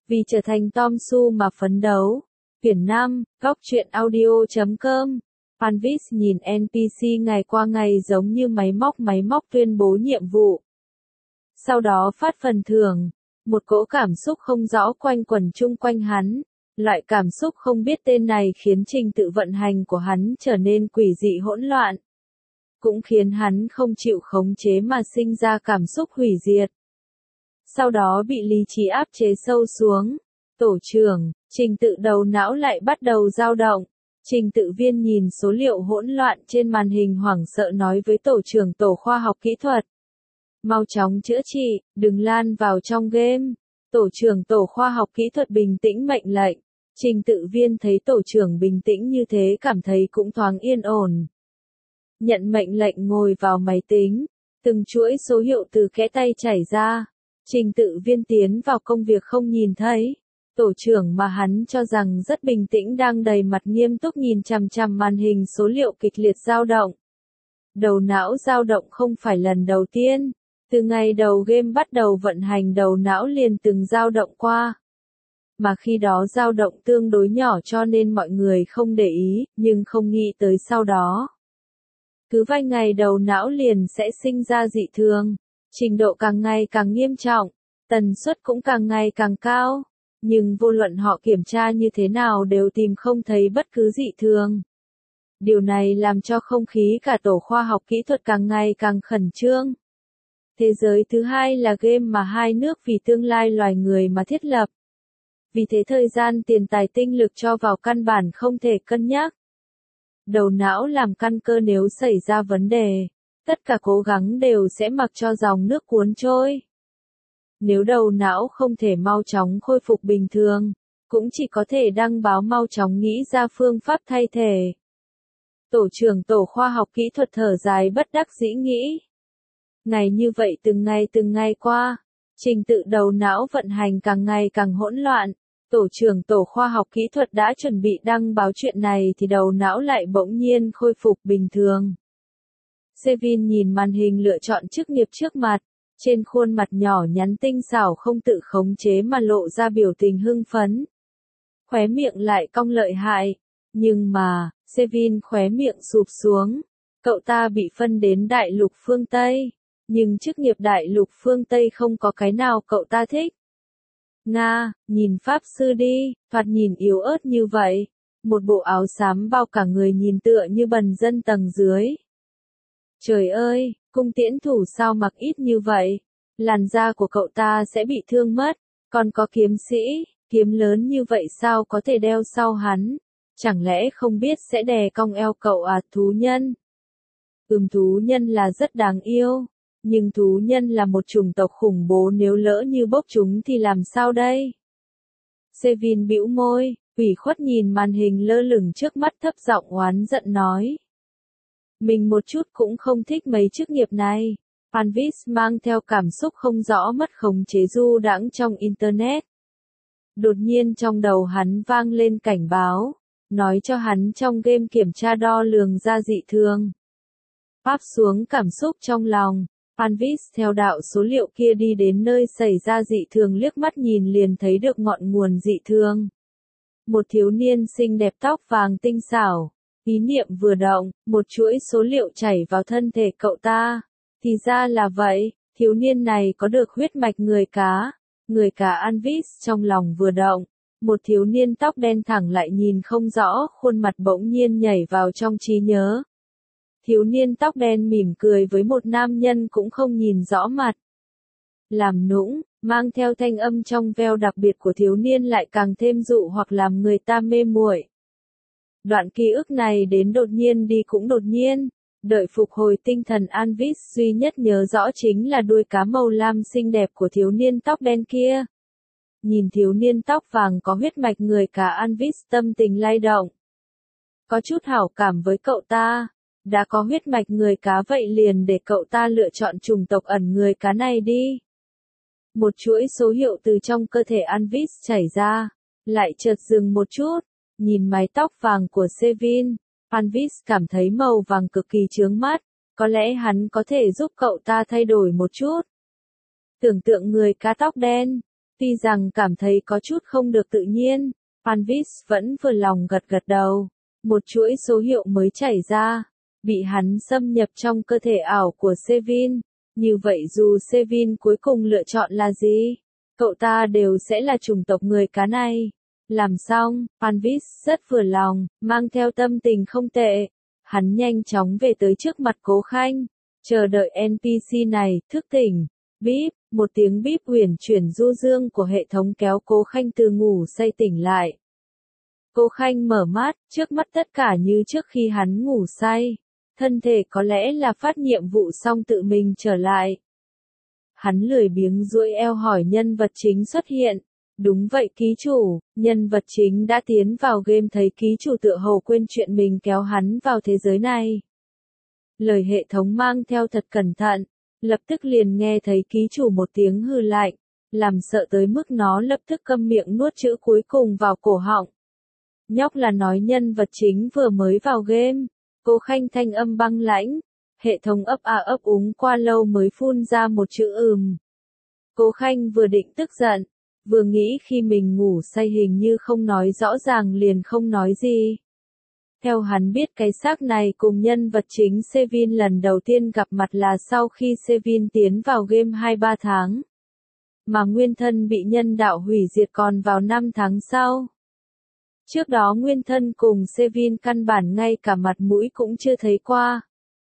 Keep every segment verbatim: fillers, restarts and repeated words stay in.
Vì trở thành Tom Su mà phấn đấu. Quyển năm, góc truyện audio chấm com. Panvis nhìn en pê xê ngày qua ngày giống như máy móc máy móc tuyên bố nhiệm vụ. Sau đó phát phần thưởng. Một cỗ cảm xúc không rõ quanh quẩn chung quanh hắn. Loại cảm xúc không biết tên này khiến trình tự vận hành của hắn trở nên quỷ dị hỗn loạn. Cũng khiến hắn không chịu khống chế mà sinh ra cảm xúc hủy diệt. Sau đó bị lý trí áp chế sâu xuống. Tổ trưởng, trình tự đầu não lại bắt đầu dao động. Trình tự viên nhìn số liệu hỗn loạn trên màn hình hoảng sợ nói với tổ trưởng tổ khoa học kỹ thuật. Mau chóng chữa trị, đừng lan vào trong game. Tổ trưởng tổ khoa học kỹ thuật bình tĩnh mệnh lệnh. Trình tự viên thấy tổ trưởng bình tĩnh như thế cảm thấy cũng thoáng yên ổn. Nhận mệnh lệnh ngồi vào máy tính. Từng chuỗi số hiệu từ kẽ tay chảy ra. Trình tự viên tiến vào công việc không nhìn thấy. Tổ trưởng mà hắn cho rằng rất bình tĩnh đang đầy mặt nghiêm túc nhìn chằm chằm màn hình số liệu kịch liệt dao động. Đầu não dao động không phải lần đầu tiên. Từ ngày đầu game bắt đầu vận hành đầu não liền từng dao động qua. Mà khi đó dao động tương đối nhỏ cho nên mọi người không để ý, nhưng không nghĩ tới sau đó. Cứ vài ngày đầu não liền sẽ sinh ra dị thường. Trình độ càng ngày càng nghiêm trọng. Tần suất cũng càng ngày càng cao. Nhưng vô luận họ kiểm tra như thế nào đều tìm không thấy bất cứ dị thường. Điều này làm cho không khí cả tổ khoa học kỹ thuật càng ngày càng khẩn trương. Thế giới thứ hai là game mà hai nước vì tương lai loài người mà thiết lập. Vì thế thời gian tiền tài tinh lực cho vào căn bản không thể cân nhắc. Đầu não làm căn cơ nếu xảy ra vấn đề, tất cả cố gắng đều sẽ mặc cho dòng nước cuốn trôi. Nếu đầu não không thể mau chóng khôi phục bình thường, cũng chỉ có thể đăng báo mau chóng nghĩ ra phương pháp thay thế. Tổ trưởng tổ khoa học kỹ thuật thở dài bất đắc dĩ nghĩ. Ngày như vậy từng ngày từng ngày qua, trình tự đầu não vận hành càng ngày càng hỗn loạn. Tổ trưởng tổ khoa học kỹ thuật đã chuẩn bị đăng báo chuyện này thì đầu não lại bỗng nhiên khôi phục bình thường. Sevin nhìn màn hình lựa chọn chức nghiệp trước mặt. Trên khuôn mặt nhỏ nhắn tinh xảo không tự khống chế mà lộ ra biểu tình hưng phấn. Khóe miệng lại cong lợi hại. Nhưng mà, Sevin khóe miệng sụp xuống. Cậu ta bị phân đến đại lục phương Tây. Nhưng chức nghiệp đại lục phương Tây không có cái nào cậu ta thích. Nga, nhìn pháp sư đi, thoạt nhìn yếu ớt như vậy. Một bộ áo xám bao cả người nhìn tựa như bần dân tầng dưới. Trời ơi, cung tiễn thủ sao mặc ít như vậy? Làn da của cậu ta sẽ bị thương mất. Còn có kiếm sĩ, kiếm lớn như vậy sao có thể đeo sau hắn? Chẳng lẽ không biết sẽ đè cong eo cậu à thú nhân? Ừm thú nhân là rất đáng yêu. Nhưng thú nhân là một chủng tộc khủng bố nếu lỡ như bốc chúng thì làm sao đây? Sevin bĩu môi, ủy khuất nhìn màn hình lơ lửng trước mắt thấp giọng oán giận nói. Mình một chút cũng không thích mấy chức nghiệp này. Panvis mang theo cảm xúc không rõ mất khống chế du đãng trong Internet. Đột nhiên trong đầu hắn vang lên cảnh báo, nói cho hắn trong game kiểm tra đo lường ra dị thường. Áp xuống cảm xúc trong lòng, Panvis theo đạo số liệu kia đi đến nơi xảy ra dị thường liếc mắt nhìn liền thấy được ngọn nguồn dị thường. Một thiếu niên xinh đẹp tóc vàng tinh xảo. Ý niệm vừa động, một chuỗi số liệu chảy vào thân thể cậu ta. Thì ra là vậy, thiếu niên này có được huyết mạch người cá. Người cá Anvis trong lòng vừa động. Một thiếu niên tóc đen thẳng lại nhìn không rõ, khuôn mặt bỗng nhiên nhảy vào trong trí nhớ. Thiếu niên tóc đen mỉm cười với một nam nhân cũng không nhìn rõ mặt. Làm nũng, mang theo thanh âm trong veo đặc biệt của thiếu niên lại càng thêm dụ hoặc làm người ta mê muội. Đoạn ký ức này đến đột nhiên đi cũng đột nhiên, đợi phục hồi tinh thần Anvis duy nhất nhớ rõ chính là đuôi cá màu lam xinh đẹp của thiếu niên tóc đen kia. Nhìn thiếu niên tóc vàng có huyết mạch người cá Anvis tâm tình lay động. Có chút hảo cảm với cậu ta, đã có huyết mạch người cá vậy liền để cậu ta lựa chọn chủng tộc ẩn người cá này đi. Một chuỗi số hiệu từ trong cơ thể Anvis chảy ra, lại chợt dừng một chút. Nhìn mái tóc vàng của Sevin, Panvis cảm thấy màu vàng cực kỳ chướng mắt, có lẽ hắn có thể giúp cậu ta thay đổi một chút. Tưởng tượng người cá tóc đen, Tuy rằng cảm thấy có chút không được tự nhiên, Panvis vẫn vừa lòng gật gật đầu. Một chuỗi số hiệu mới chảy ra, bị hắn xâm nhập trong cơ thể ảo của Sevin. Như vậy dù Sevin cuối cùng lựa chọn là gì, cậu ta đều sẽ là chủng tộc người cá này. Làm xong, Panvis rất vừa lòng, mang theo tâm tình không tệ. Hắn nhanh chóng về tới trước mặt Cố Khanh, chờ đợi en pê xê này thức tỉnh. Bíp, một tiếng bíp uyển chuyển du dương của hệ thống kéo Cố Khanh từ ngủ say tỉnh lại. Cố Khanh mở mắt, trước mắt tất cả như trước khi hắn ngủ say. Thân thể có lẽ là phát nhiệm vụ xong tự mình trở lại. Hắn lười biếng duỗi eo hỏi nhân vật chính xuất hiện. Đúng vậy ký chủ, nhân vật chính đã tiến vào game thấy ký chủ tựa hồ quên chuyện mình kéo hắn vào thế giới này. Lời hệ thống mang theo thật cẩn thận, lập tức liền nghe thấy ký chủ một tiếng hừ lạnh, làm sợ tới mức nó lập tức câm miệng nuốt chữ cuối cùng vào cổ họng. Nhóc là nói nhân vật chính vừa mới vào game. Cố Khanh thanh âm băng lãnh, hệ thống ấp a ấp úng qua lâu mới phun ra một chữ ừm. Cố Khanh vừa định tức giận, vừa nghĩ khi mình ngủ say hình như không nói rõ ràng liền không nói gì. Theo hắn biết cái xác này cùng nhân vật chính Sevin lần đầu tiên gặp mặt là sau khi Sevin tiến vào game hai ba tháng. Mà nguyên thân bị nhân đạo hủy diệt còn vào năm tháng sau. Trước đó nguyên thân cùng Sevin căn bản ngay cả mặt mũi cũng chưa thấy qua.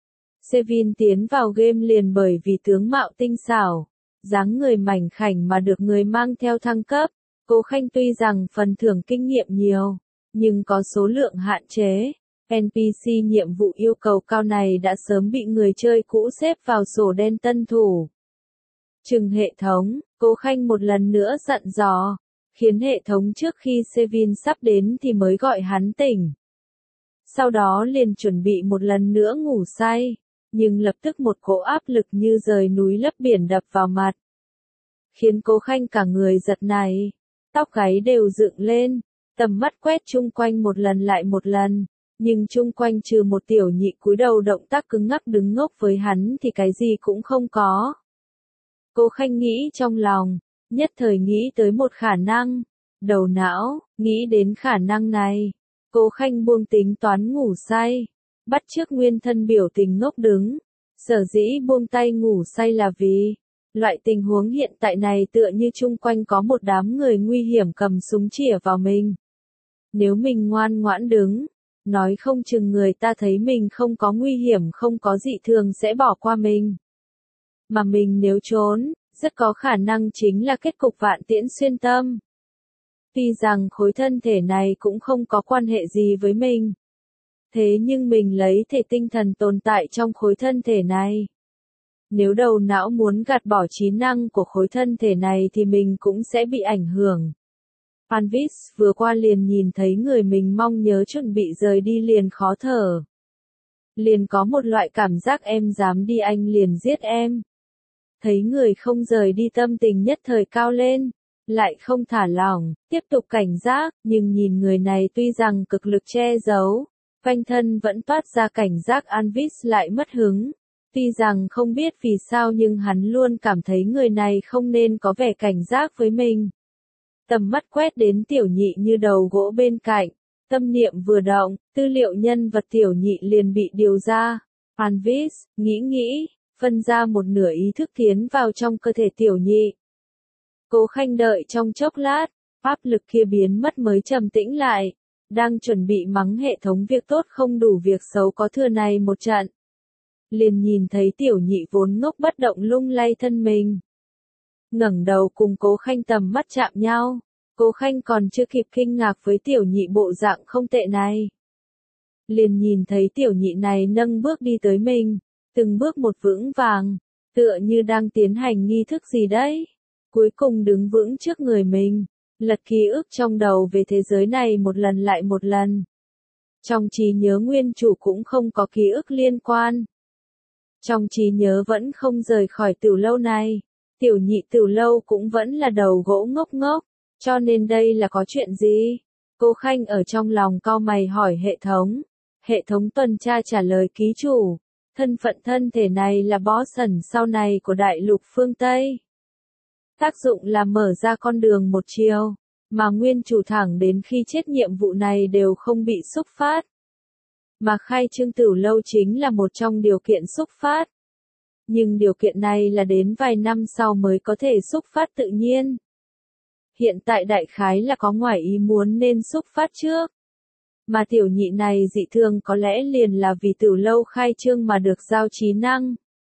Sevin tiến vào game liền bởi vì tướng mạo tinh xảo, dáng người mảnh khảnh mà được người mang theo thăng cấp. Cố Khanh tuy rằng phần thưởng kinh nghiệm nhiều, nhưng có số lượng hạn chế. en pê xê nhiệm vụ yêu cầu cao này đã sớm bị người chơi cũ xếp vào sổ đen tân thủ. Trừng hệ thống, Cố Khanh một lần nữa dặn dò, khiến hệ thống trước khi Sevin sắp đến thì mới gọi hắn tỉnh. Sau đó liền chuẩn bị một lần nữa ngủ say, nhưng lập tức một cỗ áp lực như rời núi lấp biển đập vào mặt. Khiến Cố Khanh cả người giật nảy, tóc gáy đều dựng lên, tầm mắt quét chung quanh một lần lại một lần, nhưng chung quanh trừ một tiểu nhị cúi đầu động tác cứng ngắc đứng ngốc với hắn thì cái gì cũng không có. Cố Khanh nghĩ trong lòng, nhất thời nghĩ tới một khả năng, đầu não, nghĩ đến khả năng này. Cố Khanh buông tính toán ngủ say, bắt chước nguyên thân biểu tình ngốc đứng. Sở dĩ buông tay ngủ say là vì, loại tình huống hiện tại này tựa như chung quanh có một đám người nguy hiểm cầm súng chĩa vào mình. Nếu mình ngoan ngoãn đứng, nói không chừng người ta thấy mình không có nguy hiểm không có dị thường sẽ bỏ qua mình. Mà mình nếu trốn, rất có khả năng chính là kết cục vạn tiễn xuyên tâm. Tuy rằng khối thân thể này cũng không có quan hệ gì với mình. Thế nhưng mình lấy thể tinh thần tồn tại trong khối thân thể này. Nếu đầu não muốn gạt bỏ trí năng của khối thân thể này thì mình cũng sẽ bị ảnh hưởng. Panvis vừa qua liền nhìn thấy người mình mong nhớ chuẩn bị rời đi liền khó thở. Liền có một loại cảm giác em dám đi anh liền giết em. Thấy người không rời đi tâm tình nhất thời cao lên, lại không thả lỏng, tiếp tục cảnh giác, nhưng nhìn người này tuy rằng cực lực che giấu, quanh thân vẫn toát ra cảnh giác. Anvis lại mất hứng. Tuy rằng không biết vì sao nhưng hắn luôn cảm thấy người này không nên có vẻ cảnh giác với mình. Tầm mắt quét đến tiểu nhị như đầu gỗ bên cạnh, tâm niệm vừa động, tư liệu nhân vật tiểu nhị liền bị điều ra. Anvis, nghĩ nghĩ, phân ra một nửa ý thức tiến vào trong cơ thể tiểu nhị. Cố Khanh đợi trong chốc lát, áp lực kia biến mất mới trầm tĩnh lại, đang chuẩn bị mắng hệ thống việc tốt không đủ việc xấu có thừa này một trận. Liền nhìn thấy tiểu nhị vốn ngốc bất động lung lay thân mình. Ngẩng đầu cùng Cố Khanh tầm mắt chạm nhau, Cố Khanh còn chưa kịp kinh ngạc với tiểu nhị bộ dạng không tệ này. Liền nhìn thấy tiểu nhị này nâng bước đi tới mình, từng bước một vững vàng, tựa như đang tiến hành nghi thức gì đấy. Cuối cùng đứng vững trước người mình, lật ký ức trong đầu về thế giới này một lần lại một lần. Trong trí nhớ nguyên chủ cũng không có ký ức liên quan. Trong trí nhớ vẫn không rời khỏi tiểu lâu này, tiểu nhị tiểu lâu cũng vẫn là đầu gỗ ngốc ngốc, cho nên đây là có chuyện gì? Cố Khanh ở trong lòng cau mày hỏi hệ thống. Hệ thống tuần tra trả lời ký chủ, thân phận thân thể này là boss ẩn sau này của đại lục phương Tây. Tác dụng là mở ra con đường một chiều, mà nguyên chủ thẳng đến khi chết nhiệm vụ này đều không bị xúc phát. Mà khai trương Tửu Lâu chính là một trong điều kiện xúc phát. Nhưng điều kiện này là đến vài năm sau mới có thể xúc phát tự nhiên. Hiện tại đại khái là có ngoài ý muốn nên xúc phát trước. Mà tiểu nhị này dị thường có lẽ liền là vì Tửu Lâu khai trương mà được giao trí năng.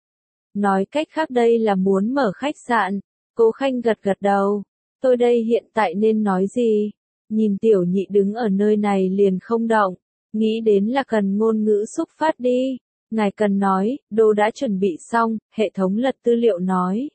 Nói cách khác đây là muốn mở khách sạn. Cố Khanh gật gật đầu. Tôi đây hiện tại nên nói gì? Nhìn tiểu nhị đứng ở nơi này liền không động. Nghĩ đến là cần ngôn ngữ xúc phát đi. Ngài cần nói, đồ đã chuẩn bị xong, hệ thống lật tư liệu nói.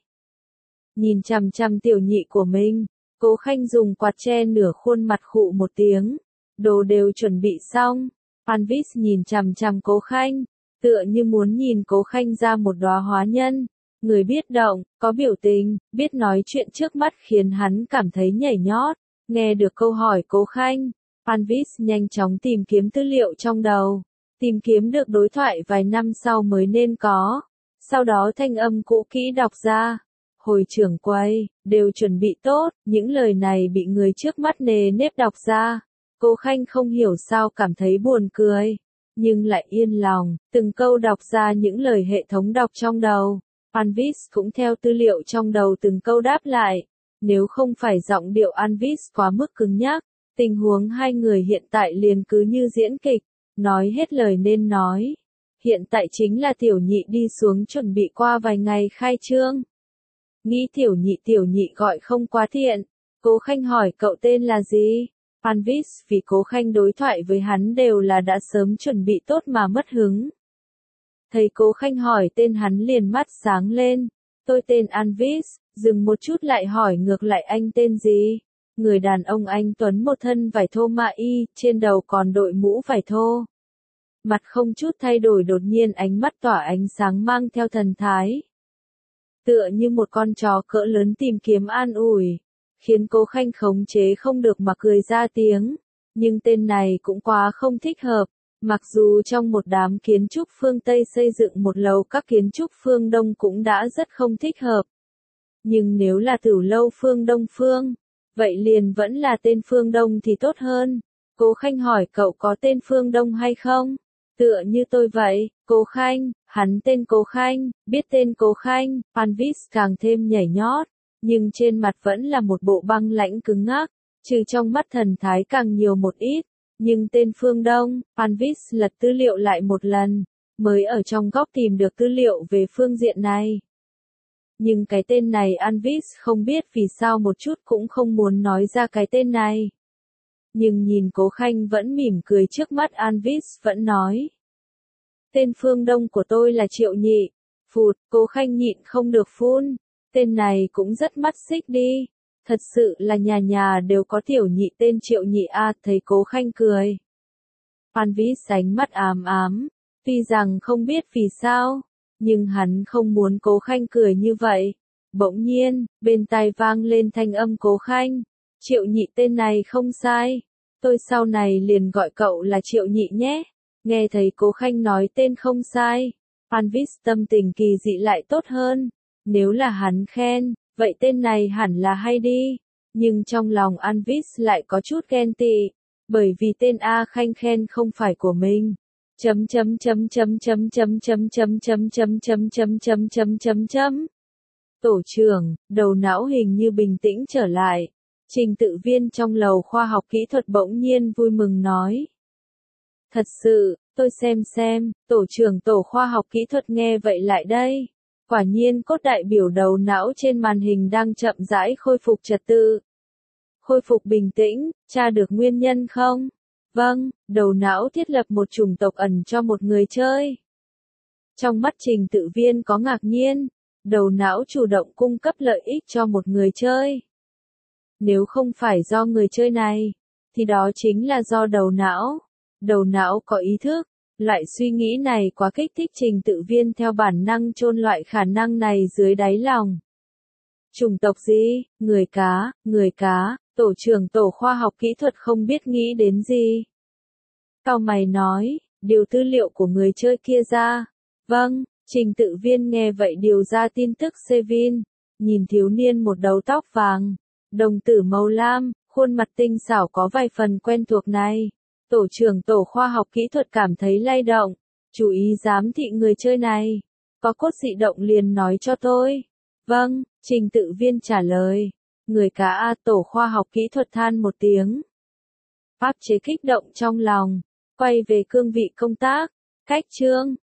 Nhìn chằm chằm tiểu nhị của mình, Cố Khanh dùng quạt che nửa khuôn mặt khụ một tiếng. Đồ đều chuẩn bị xong. Anvis nhìn chằm chằm Cố Khanh, tựa như muốn nhìn Cố Khanh ra một đóa hóa nhân. Người biết động, có biểu tình, biết nói chuyện trước mắt khiến hắn cảm thấy nhảy nhót. Nghe được câu hỏi Cố Khanh, Anvis nhanh chóng tìm kiếm tư liệu trong đầu. Tìm kiếm được đối thoại vài năm sau mới nên có. Sau đó thanh âm cũ kỹ đọc ra. Hồi trưởng quay, đều chuẩn bị tốt, những lời này bị người trước mắt nề nếp đọc ra. Cố Khanh không hiểu sao cảm thấy buồn cười, nhưng lại yên lòng, từng câu đọc ra những lời hệ thống đọc trong đầu. Anvis cũng theo tư liệu trong đầu từng câu đáp lại. Nếu không phải giọng điệu Anvis quá mức cứng nhắc, tình huống hai người hiện tại liền cứ như diễn kịch, nói hết lời nên nói. Hiện tại chính là tiểu nhị đi xuống chuẩn bị qua vài ngày khai trương. Nghĩ tiểu nhị tiểu nhị gọi không quá thiện. Cố Khanh hỏi cậu tên là gì? Anvis vì Cố Khanh đối thoại với hắn đều là đã sớm chuẩn bị tốt mà mất hứng. Thấy Cố Khanh hỏi tên hắn liền mắt sáng lên. Tôi tên Anvis, dừng một chút lại hỏi ngược lại anh tên gì? Người đàn ông anh tuấn một thân vải thô ma y, trên đầu còn đội mũ vải thô. Mặt không chút thay đổi đột nhiên ánh mắt tỏa ánh sáng mang theo thần thái. Tựa như một con chó cỡ lớn tìm kiếm an ủi, khiến Cố Khanh khống chế không được mà cười ra tiếng. Nhưng tên này cũng quá không thích hợp. Mặc dù trong một đám kiến trúc phương Tây xây dựng một lầu các kiến trúc phương Đông cũng đã rất không thích hợp. Nhưng nếu là Tửu Lâu phương Đông phương, vậy liền vẫn là tên phương Đông thì tốt hơn. Cố Khanh hỏi cậu có tên phương Đông hay không? Tựa như tôi vậy, Cố Khanh, hắn tên Cố Khanh, biết tên Cố Khanh, Anvis càng thêm nhảy nhót, nhưng trên mặt vẫn là một bộ băng lãnh cứng ngắc, trừ trong mắt thần thái càng nhiều một ít. Nhưng tên phương Đông, Anvis lật tư liệu lại một lần, mới ở trong góc tìm được tư liệu về phương diện này. Nhưng cái tên này Anvis không biết vì sao một chút cũng không muốn nói ra cái tên này. Nhưng nhìn Cố Khanh vẫn mỉm cười trước mắt Anvis vẫn nói. Tên phương Đông của tôi là Triệu Nhị. Phụt, Cố Khanh nhịn không được phun. Tên này cũng rất mắt xích đi. Thật sự là nhà nhà đều có tiểu nhị tên Triệu Nhị a, thấy Cố Khanh cười. Anvis ánh mắt ám ám, tuy rằng không biết vì sao, nhưng hắn không muốn Cố Khanh cười như vậy. Bỗng nhiên, bên tai vang lên thanh âm Cố Khanh. Triệu Nhị tên này không sai. Tôi sau này liền gọi cậu là Triệu Nhị nhé. Nghe thấy Cố Khanh nói tên không sai. Anvis tâm tình kỳ dị lại tốt hơn. Nếu là hắn khen, vậy tên này hẳn là hay đi. Nhưng trong lòng Anvis lại có chút ghen tị. Bởi vì tên A Khanh khen không phải của mình. Chấm chấm chấm chấm chấm chấm chấm chấm chấm chấm chấm chấm chấm chấm chấm chấm. Tổ trưởng, đầu não hình như bình tĩnh trở lại. Trình tự viên trong lầu khoa học kỹ thuật bỗng nhiên vui mừng nói. Thật sự, tôi xem xem, tổ trưởng tổ khoa học kỹ thuật nghe vậy lại đây. Quả nhiên cốt đại biểu đầu não trên màn hình đang chậm rãi khôi phục trật tự. Khôi phục bình tĩnh, tra được nguyên nhân không? Vâng, đầu não thiết lập một chủng tộc ẩn cho một người chơi. Trong mắt trình tự viên có ngạc nhiên, đầu não chủ động cung cấp lợi ích cho một người chơi. Nếu không phải do người chơi này, thì đó chính là do đầu não. Đầu não có ý thức, loại suy nghĩ này quá kích thích trình tự viên theo bản năng chôn loại khả năng này dưới đáy lòng. Chủng tộc gì? Người cá, người cá, tổ trưởng tổ khoa học kỹ thuật không biết nghĩ đến gì. Cau mày nói, điều tư liệu của người chơi kia ra. Vâng, trình tự viên nghe vậy điều ra tin tức Sevin. Nhìn thiếu niên một đầu tóc vàng, đồng tử màu lam, khuôn mặt tinh xảo có vài phần quen thuộc này. Tổ trưởng tổ khoa học kỹ thuật cảm thấy lay động. Chú ý giám thị người chơi này. Có cốt dị động liền nói cho tôi. Vâng, trình tự viên trả lời. Người cá A tổ khoa học kỹ thuật than một tiếng. Áp chế kích động trong lòng. Quay về cương vị công tác. Cách chương.